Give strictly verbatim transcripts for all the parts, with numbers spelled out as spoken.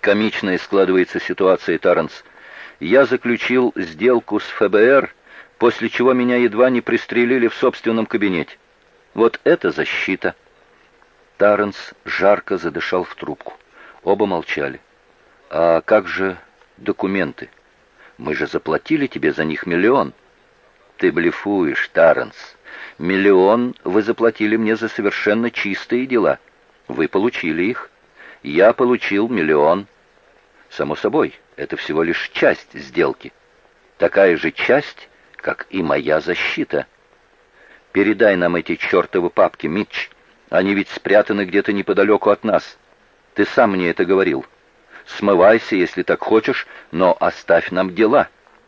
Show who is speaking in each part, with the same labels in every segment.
Speaker 1: Комичная складывается ситуация, Тарренс. Я заключил сделку с эф бэ эр, после чего меня едва не пристрелили в собственном кабинете. Вот это защита. Тарренс жарко задышал в трубку. Оба молчали. А как же документы? Мы же заплатили тебе за них миллион. Ты блефуешь, Тарренс. Миллион вы заплатили мне за совершенно чистые дела. Вы получили их. Я получил миллион. Само собой, это всего лишь часть сделки. Такая же часть, как и моя защита. Передай нам эти чертовы папки, Митч. Они ведь спрятаны где-то неподалеку от нас. Ты сам мне это говорил. Смывайся, если так хочешь, но оставь нам дела.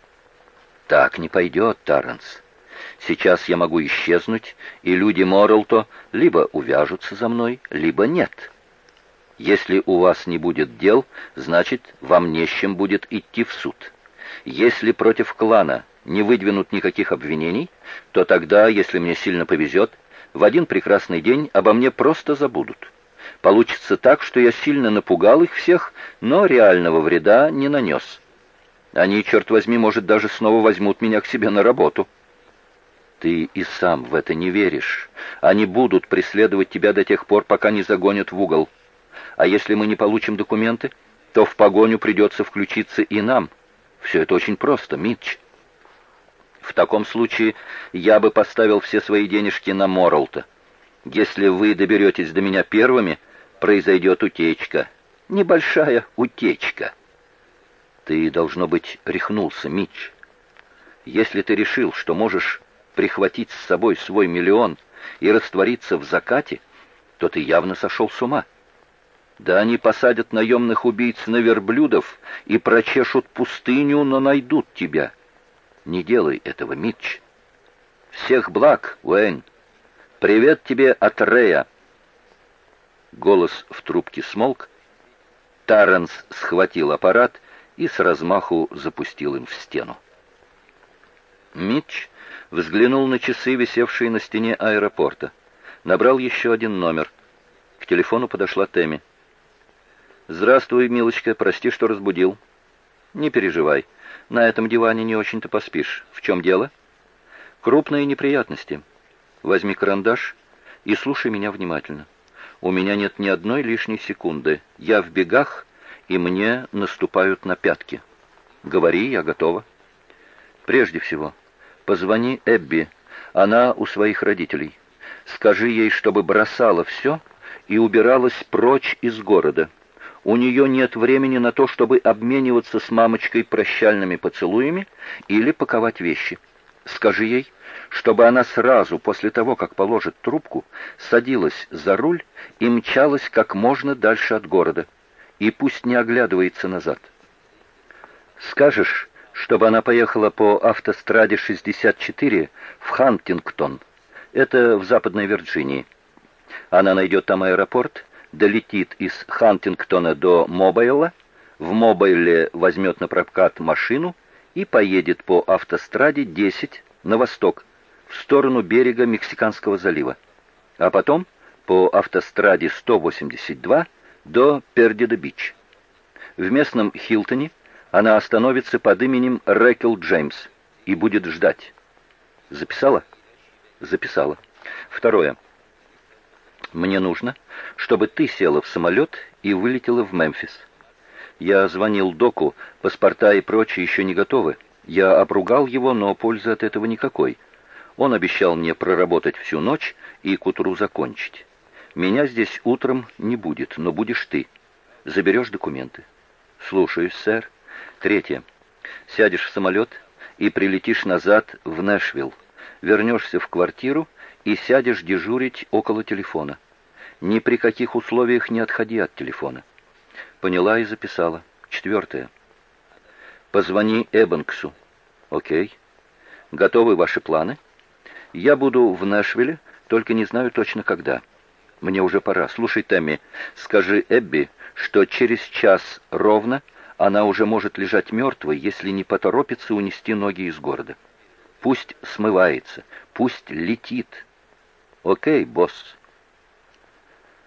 Speaker 1: Так не пойдет, Тарренс. Сейчас я могу исчезнуть, и люди Моррелто либо увяжутся за мной, либо нет. Если у вас не будет дел, значит, вам не с чем будет идти в суд. Если против клана не выдвинут никаких обвинений, то тогда, если мне сильно повезет, в один прекрасный день обо мне просто забудут. Получится так, что я сильно напугал их всех, но реального вреда не нанес. Они, черт возьми, может, даже снова возьмут меня к себе на работу. Ты и сам в это не веришь. Они будут преследовать тебя до тех пор, пока не загонят в угол. А если мы не получим документы, то в погоню придется включиться и нам. Все это очень просто, Митч. В таком случае я бы поставил все свои денежки на Моррелто. Если вы доберетесь до меня первыми, произойдет утечка. Небольшая утечка. Ты, должно быть, рехнулся, Митч. Если ты решил, что можешь прихватить с собой свой миллион и раствориться в закате, то ты явно сошел с ума. Да они посадят наемных убийц на верблюдов и прочешут пустыню, но найдут тебя. Не делай этого, Митч. Всех благ, Уэйн. Привет тебе от Рэя. Голос в трубке смолк. Тарренс схватил аппарат и с размаху запустил им в стену. Митч взглянул на часы, висевшие на стене аэропорта. Набрал еще один номер. К телефону подошла Тэмми. «Здравствуй, милочка, прости, что разбудил». «Не переживай, на этом диване не очень-то поспишь. В чем дело?» «Крупные неприятности. Возьми карандаш и слушай меня внимательно. У меня нет ни одной лишней секунды. Я в бегах, и мне наступают на пятки. Говори, я готова. Прежде всего, позвони Эбби. Она у своих родителей. Скажи ей, чтобы бросала все и убиралась прочь из города. У нее нет времени на то, чтобы обмениваться с мамочкой прощальными поцелуями или паковать вещи. Скажи ей, чтобы она сразу после того, как положит трубку, садилась за руль и мчалась как можно дальше от города. И пусть не оглядывается назад. Скажешь, чтобы она поехала по автостраде шестьдесят четыре в Хантингтон. Это в Западной Вирджинии. Она найдет там аэропорт, долетит из Хантингтона до Мобайла, в Мобайле возьмет на прокат машину и поедет по автостраде десять на восток, в сторону берега Мексиканского залива, а потом по автостраде сто восемьдесят два до Пердидо-Бич. В местном Хилтоне она остановится под именем Рэкел Джеймс и будет ждать. Записала? Записала. Второе. Мне нужно, чтобы ты села в самолет и вылетела в Мемфис. Я звонил доку, паспорта и прочее еще не готовы. Я обругал его, но пользы от этого никакой. Он обещал мне проработать всю ночь и к утру закончить. Меня здесь утром не будет, но будешь ты. Заберешь документы. Слушаюсь, сэр. Третье. Сядешь в самолет и прилетишь назад в Нэшвилл. Вернешься в квартиру и сядешь дежурить около телефона. Ни при каких условиях не отходи от телефона. Поняла и записала. Четвертое. Позвони Эббанксу. Окей. Готовы ваши планы? Я буду в Нэшвилле, только не знаю точно когда. Мне уже пора. Слушай, Тэмми, скажи Эбби, что через час ровно она уже может лежать мертвой, если не поторопится унести ноги из города. Пусть смывается, пусть летит. Окей, босс.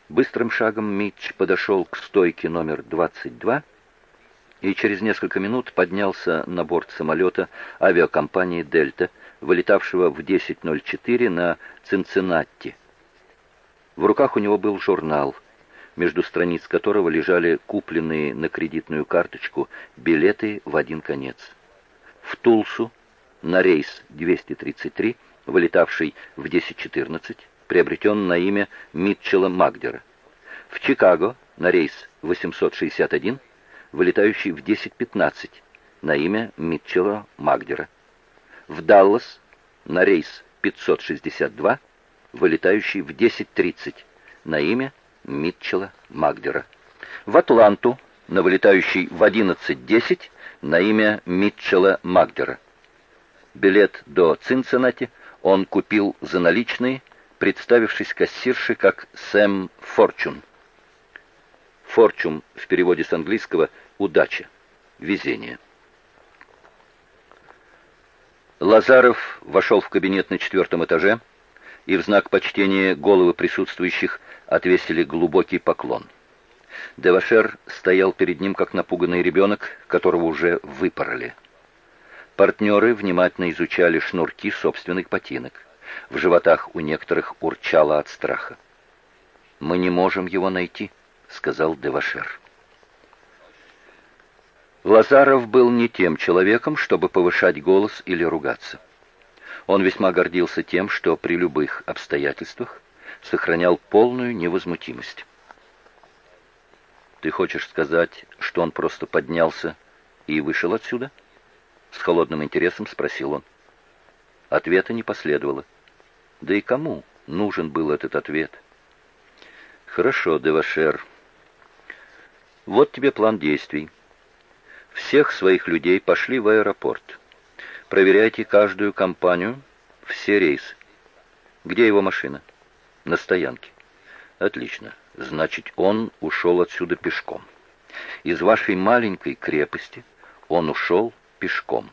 Speaker 1: Быстрым шагом Митч подошел к стойке номер двадцать два и через несколько минут поднялся на борт самолета авиакомпании «Дельта», вылетавшего в десять ноль четыре на Цинциннати. В руках у него был журнал, между страниц которого лежали купленные на кредитную карточку билеты в один конец. В Тулсу на рейс двести тридцать три, вылетавший в десять четырнадцать, приобретен на имя Митчелла Магдера. В Чикаго на рейс восемьсот шестьдесят один, вылетающий в десять пятнадцать, на имя Митчелла Магдера. В Даллас на рейс пятьсот шестьдесят два, вылетающий в десять тридцать, на имя Митчелла Магдера. В Атланту на вылетающий в одиннадцать десять, на имя Митчелла Магдера. Билет до Цинциннати он купил за наличные, представившись кассирше как Сэм Форчун. Форчун в переводе с английского «удача», «везение». Лазаров вошел в кабинет на четвертом этаже, и в знак почтения головы присутствующих отвесили глубокий поклон. Девашер стоял перед ним, как напуганный ребенок, которого уже выпороли. Партнеры внимательно изучали шнурки собственных ботинок. В животах у некоторых урчало от страха. «Мы не можем его найти», — сказал Девашер. Лазаров был не тем человеком, чтобы повышать голос или ругаться. Он весьма гордился тем, что при любых обстоятельствах сохранял полную невозмутимость. «Ты хочешь сказать, что он просто поднялся и вышел отсюда?» С холодным интересом спросил он. Ответа не последовало. Да и кому нужен был этот ответ? «Хорошо, Девашер. Вот тебе план действий. Всех своих людей пошли в аэропорт. Проверяйте каждую компанию, все рейсы. Где его машина?» «На стоянке». «Отлично. Значит, он ушел отсюда пешком. Из вашей маленькой крепости он ушел пешком.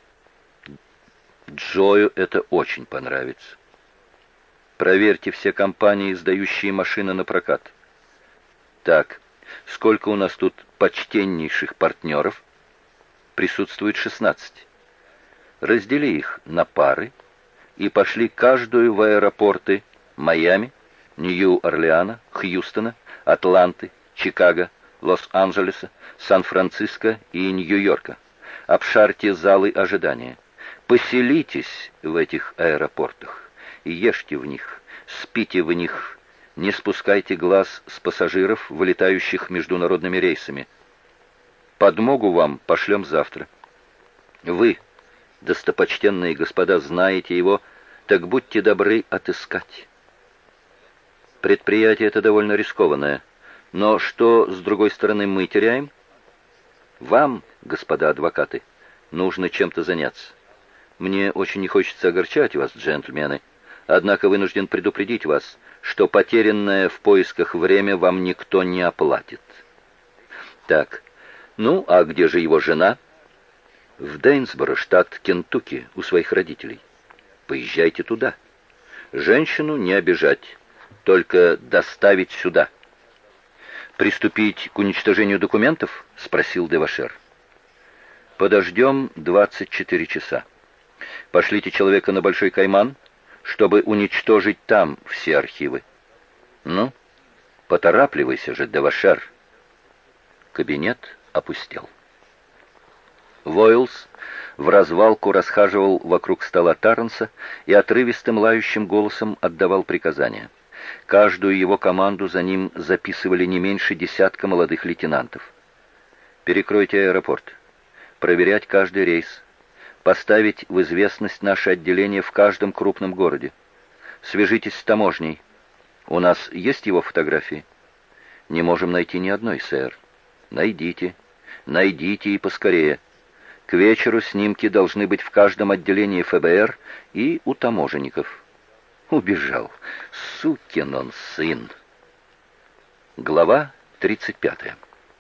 Speaker 1: Джою это очень понравится. Проверьте все компании, сдающие машины на прокат. Так, сколько у нас тут почтеннейших партнеров? Присутствует шестнадцать. Раздели их на пары и пошли каждую в аэропорты Майами, Нью-Орлеана, Хьюстона, Атланты, Чикаго, Лос-Анджелеса, Сан-Франциско и Нью-Йорка. Обшарьте залы ожидания. Поселитесь в этих аэропортах. Ешьте в них, спите в них. Не спускайте глаз с пассажиров, вылетающих международными рейсами. Подмогу вам пошлем завтра. Вы, достопочтенные господа, знаете его, так будьте добры отыскать. Предприятие это довольно рискованное. Но что, с другой стороны, мы теряем? Вам, господа адвокаты, нужно чем-то заняться. Мне очень не хочется огорчать вас, джентльмены, однако вынужден предупредить вас, что потерянное в поисках время вам никто не оплатит. Так, ну, а где же его жена? В Дейнсборо, штат Кентукки, у своих родителей. Поезжайте туда. Женщину не обижать, только доставить сюда. «Приступить к уничтожению документов?» — спросил Девашер. «Подождем двадцать четыре часа. Пошлите человека на Большой Кайман, чтобы уничтожить там все архивы. Ну, поторапливайся же, Девашер». Кабинет опустел. Войлс в развалку расхаживал вокруг стола Тарренса и отрывистым лающим голосом отдавал приказания. Каждую его команду за ним записывали не меньше десятка молодых лейтенантов. «Перекройте аэропорт. Проверять каждый рейс. Поставить в известность наше отделение в каждом крупном городе. Свяжитесь с таможней. У нас есть его фотографии?» «Не можем найти ни одной, сэр». «Найдите. Найдите и поскорее. К вечеру снимки должны быть в каждом отделении эф бэ эр и у таможенников». Убежал. Сукин он сын. Глава тридцать пятая.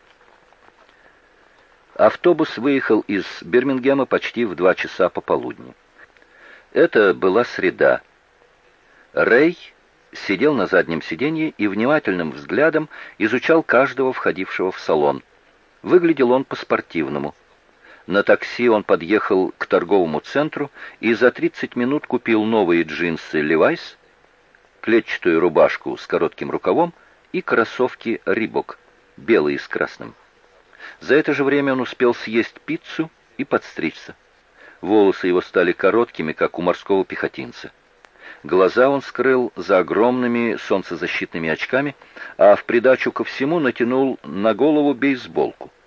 Speaker 1: Автобус выехал из Бирмингема почти в два часа пополудни. Это была среда. Рэй сидел на заднем сиденье и внимательным взглядом изучал каждого входившего в салон. Выглядел он по-спортивному. На такси он подъехал к торговому центру и за тридцать минут купил новые джинсы Levi's, клетчатую рубашку с коротким рукавом и кроссовки Reebok, белые с красным. За это же время он успел съесть пиццу и подстричься. Волосы его стали короткими, как у морского пехотинца. Глаза он скрыл за огромными солнцезащитными очками, а в придачу ко всему натянул на голову бейсболку.